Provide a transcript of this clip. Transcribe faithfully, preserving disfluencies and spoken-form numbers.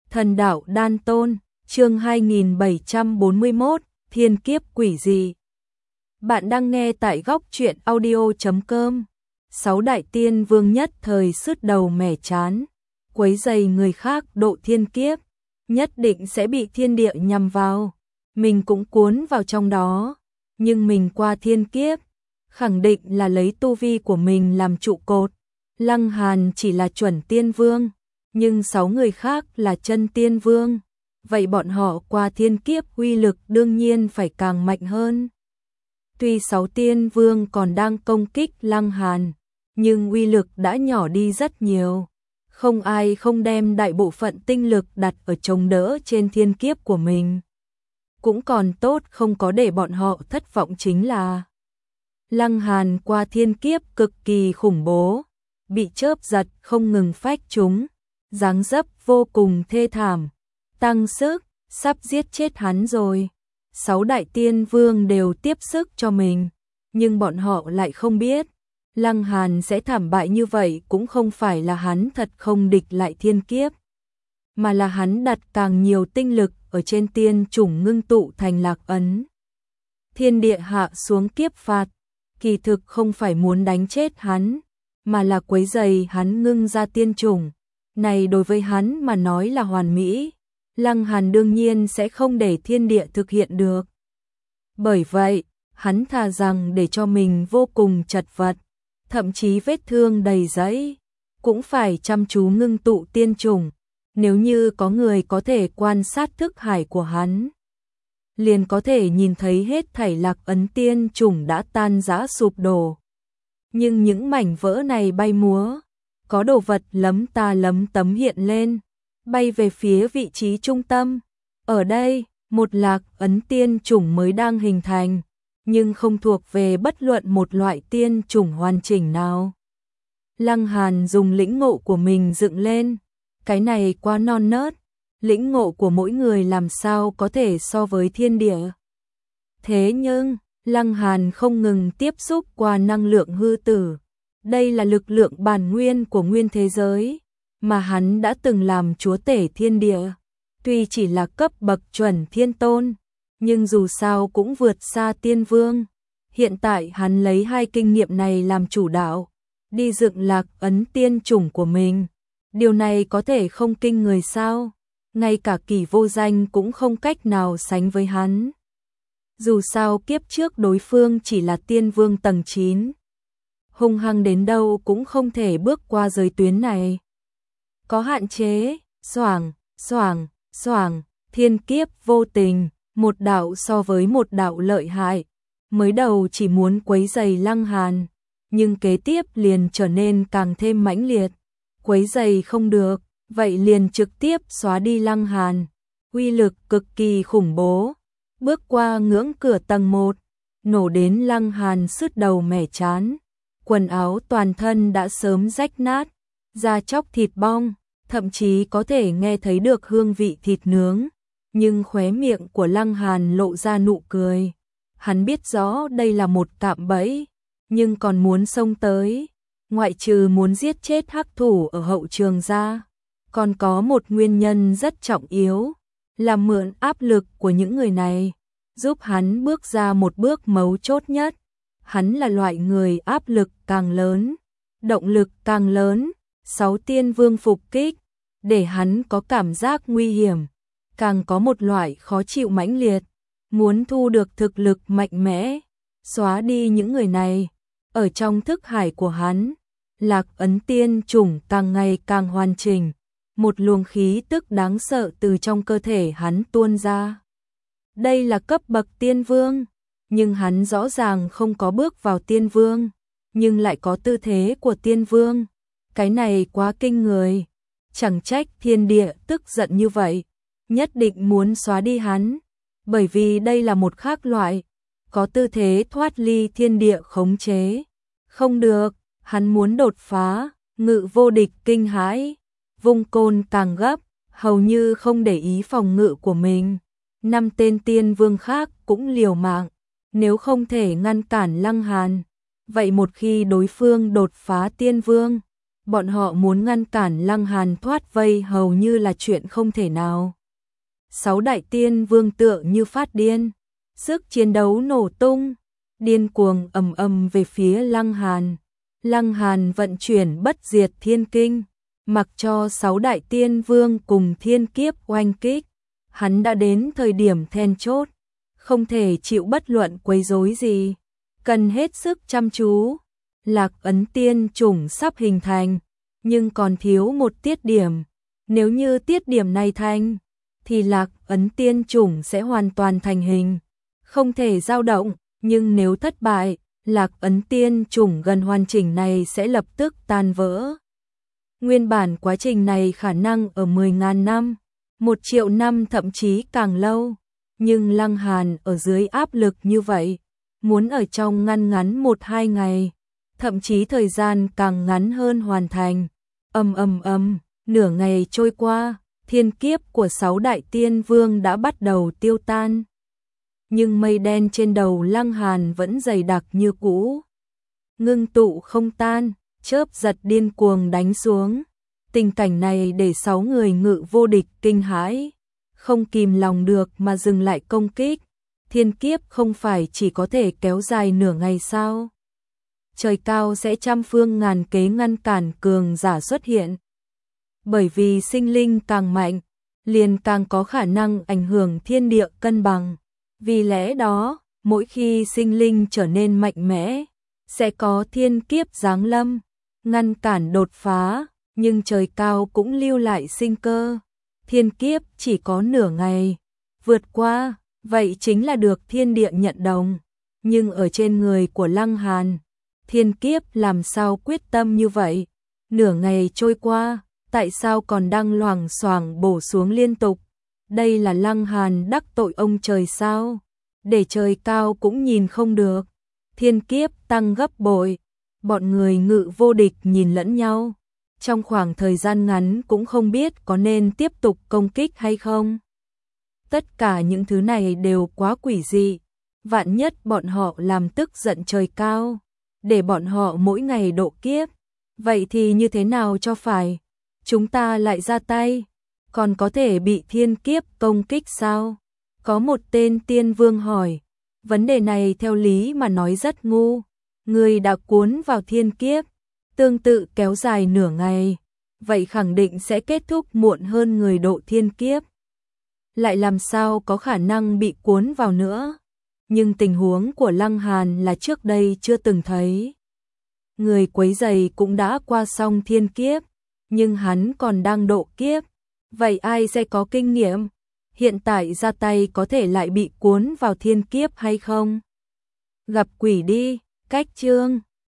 Thần đạo đan tôn, chương hai nghìn bảy trăm bốn mươi mốt, thiên kiếp quỷ gì? Bạn đang nghe tại góc truyện audio chấm com. Sáu đại tiên vương nhất thời sứt đầu mẻ chán, quấy rầy người khác độ thiên kiếp, nhất định sẽ bị thiên địa nhằm vào, mình cũng cuốn vào trong đó, nhưng mình qua thiên kiếp, khẳng định là lấy tu vi của mình làm trụ cột. Lăng Hàn chỉ là chuẩn tiên vương, nhưng sáu người khác là chân tiên vương, vậy bọn họ qua thiên kiếp uy lực đương nhiên phải càng mạnh hơn. Tuy sáu tiên vương còn đang công kích Lăng Hàn, nhưng uy lực đã nhỏ đi rất nhiều. Không ai không đem đại bộ phận tinh lực đặt ở chống đỡ trên thiên kiếp của mình. Cũng còn tốt không có để bọn họ thất vọng chính là Lăng Hàn qua thiên kiếp cực kỳ khủng bố, bị chớp giật không ngừng phách chúng, dáng dấp vô cùng thê thảm, tăng sức, sắp giết chết hắn rồi. Sáu đại tiên vương đều tiếp sức cho mình, nhưng bọn họ lại không biết, Lăng Hàn sẽ thảm bại như vậy cũng không phải là hắn thật không địch lại thiên kiếp, mà là hắn đặt càng nhiều tinh lực ở trên tiên chủng ngưng tụ thành lạc ấn. Thiên địa hạ xuống kiếp phạt, kỳ thực không phải muốn đánh chết hắn, mà là quấy rầy hắn ngưng ra tiên chủng. Này đối với hắn mà nói là hoàn mỹ, Lăng Hàn đương nhiên sẽ không để thiên địa thực hiện được. Bởi vậy, hắn thà rằng để cho mình vô cùng chật vật, thậm chí vết thương đầy dẫy, cũng phải chăm chú ngưng tụ tiên chủng. Nếu như có người có thể quan sát thức hải của hắn, liền có thể nhìn thấy hết thảy lạc ấn tiên chủng đã tan rã sụp đổ. Nhưng những mảnh vỡ này bay múa, có đồ vật lấm ta lấm tấm hiện lên, bay về phía vị trí trung tâm. Ở đây, một lạc ấn tiên chủng mới đang hình thành, nhưng không thuộc về bất luận một loại tiên chủng hoàn chỉnh nào. Lăng Hàn dùng lĩnh ngộ của mình dựng lên, cái này quá non nớt, lĩnh ngộ của mỗi người làm sao có thể so với thiên địa. Thế nhưng, Lăng Hàn không ngừng tiếp xúc qua năng lượng hư tử. Đây là lực lượng bản nguyên của nguyên thế giới, mà hắn đã từng làm chúa tể thiên địa. Tuy chỉ là cấp bậc chuẩn thiên tôn, nhưng dù sao cũng vượt xa tiên vương. Hiện tại hắn lấy hai kinh nghiệm này làm chủ đạo, đi dựng lạc ấn tiên chủng của mình. Điều này có thể không kinh người sao? Ngay cả Kỷ Vô Danh cũng không cách nào sánh với hắn. Dù sao kiếp trước đối phương chỉ là tiên vương tầng chín. Hung hăng đến đâu cũng không thể bước qua giới tuyến này. Có hạn chế, xoảng, xoảng, xoảng, thiên kiếp vô tình, một đạo so với một đạo lợi hại. Mới đầu chỉ muốn quấy rầy Lăng Hàn, nhưng kế tiếp liền trở nên càng thêm mãnh liệt. Quấy rầy không được, vậy liền trực tiếp xóa đi Lăng Hàn. Uy lực cực kỳ khủng bố, bước qua ngưỡng cửa tầng một, nổ đến Lăng Hàn sứt đầu mẻ chán. Quần áo toàn thân đã sớm rách nát, da chóc thịt bong, thậm chí có thể nghe thấy được hương vị thịt nướng. Nhưng khóe miệng của Lăng Hàn lộ ra nụ cười. Hắn biết rõ đây là một cạm bẫy, nhưng còn muốn xông tới. Ngoại trừ muốn giết chết hắc thủ ở hậu trường ra, còn có một nguyên nhân rất trọng yếu, là mượn áp lực của những người này, giúp hắn bước ra một bước mấu chốt nhất. Hắn là loại người áp lực càng lớn, động lực càng lớn, sáu tiên vương phục kích, để hắn có cảm giác nguy hiểm, càng có một loại khó chịu mãnh liệt, muốn thu được thực lực mạnh mẽ, xóa đi những người này. Ở trong thức hải của hắn, lạc ấn tiên chủng càng ngày càng hoàn chỉnh, một luồng khí tức đáng sợ từ trong cơ thể hắn tuôn ra. Đây là cấp bậc tiên vương, nhưng hắn rõ ràng không có bước vào tiên vương, nhưng lại có tư thế của tiên vương. Cái này quá kinh người, chẳng trách thiên địa tức giận như vậy, nhất định muốn xóa đi hắn, bởi vì đây là một khác loại, có tư thế thoát ly thiên địa khống chế. Không được, hắn muốn đột phá, ngự vô địch kinh hãi, vung côn càng gấp, hầu như không để ý phòng ngự của mình. Năm tên tiên vương khác cũng liều mạng, nếu không thể ngăn cản Lăng Hàn, vậy một khi đối phương đột phá tiên vương, bọn họ muốn ngăn cản Lăng Hàn thoát vây hầu như là chuyện không thể nào. Sáu đại tiên vương tựa như phát điên, sức chiến đấu nổ tung, điên cuồng ầm ầm về phía Lăng Hàn. Lăng Hàn vận chuyển bất diệt thiên kinh, mặc cho sáu đại tiên vương cùng thiên kiếp oanh kích, hắn đã đến thời điểm then chốt, không thể chịu bất luận quấy rối gì, cần hết sức chăm chú. Lạc ấn tiên chủng sắp hình thành, nhưng còn thiếu một tiết điểm, nếu như tiết điểm này thành, thì lạc ấn tiên chủng sẽ hoàn toàn thành hình, không thể dao động, nhưng nếu thất bại, lạc ấn tiên chủng gần hoàn chỉnh này sẽ lập tức tan vỡ. Nguyên bản quá trình này khả năng ở mười nghìn năm, một triệu năm thậm chí càng lâu, nhưng Lăng Hàn ở dưới áp lực như vậy, muốn ở trong ngăn ngắn một hai ngày, thậm chí thời gian càng ngắn hơn hoàn thành. Ầm ầm ầm, nửa ngày trôi qua, thiên kiếp của sáu đại tiên vương đã bắt đầu tiêu tan. Nhưng mây đen trên đầu Lăng Hàn vẫn dày đặc như cũ, ngưng tụ không tan, chớp giật điên cuồng đánh xuống. Tình cảnh này để sáu người ngự vô địch kinh hãi, không kìm lòng được mà dừng lại công kích. Thiên kiếp không phải chỉ có thể kéo dài nửa ngày sao? Trời cao sẽ trăm phương ngàn kế ngăn cản cường giả xuất hiện. Bởi vì sinh linh càng mạnh, liền càng có khả năng ảnh hưởng thiên địa cân bằng. Vì lẽ đó, mỗi khi sinh linh trở nên mạnh mẽ, sẽ có thiên kiếp giáng lâm, ngăn cản đột phá, nhưng trời cao cũng lưu lại sinh cơ. Thiên kiếp chỉ có nửa ngày, vượt qua, vậy chính là được thiên địa nhận đồng. Nhưng ở trên người của Lăng Hàn, thiên kiếp làm sao quyết tâm như vậy? Nửa ngày trôi qua, tại sao còn đang loảng xoảng bổ xuống liên tục? Đây là Lăng Hàn đắc tội ông trời sao? Để trời cao cũng nhìn không được. Thiên kiếp tăng gấp bội, bọn người ngự vô địch nhìn lẫn nhau. Trong khoảng thời gian ngắn cũng không biết có nên tiếp tục công kích hay không. Tất cả những thứ này đều quá quỷ dị. Vạn nhất bọn họ làm tức giận trời cao, để bọn họ mỗi ngày độ kiếp. Vậy thì như thế nào cho phải? Chúng ta lại ra tay, còn có thể bị thiên kiếp công kích sao? Có một tên tiên vương hỏi. Vấn đề này theo lý mà nói rất ngu. Người đã cuốn vào thiên kiếp, tương tự kéo dài nửa ngày, vậy khẳng định sẽ kết thúc muộn hơn người độ thiên kiếp. Lại làm sao có khả năng bị cuốn vào nữa? Nhưng tình huống của Lăng Hàn là trước đây chưa từng thấy. Người quấy rầy cũng đã qua xong thiên kiếp, nhưng hắn còn đang độ kiếp. Vậy ai sẽ có kinh nghiệm? Hiện tại ra tay có thể lại bị cuốn vào thiên kiếp hay không? Gặp quỷ đi, cách chương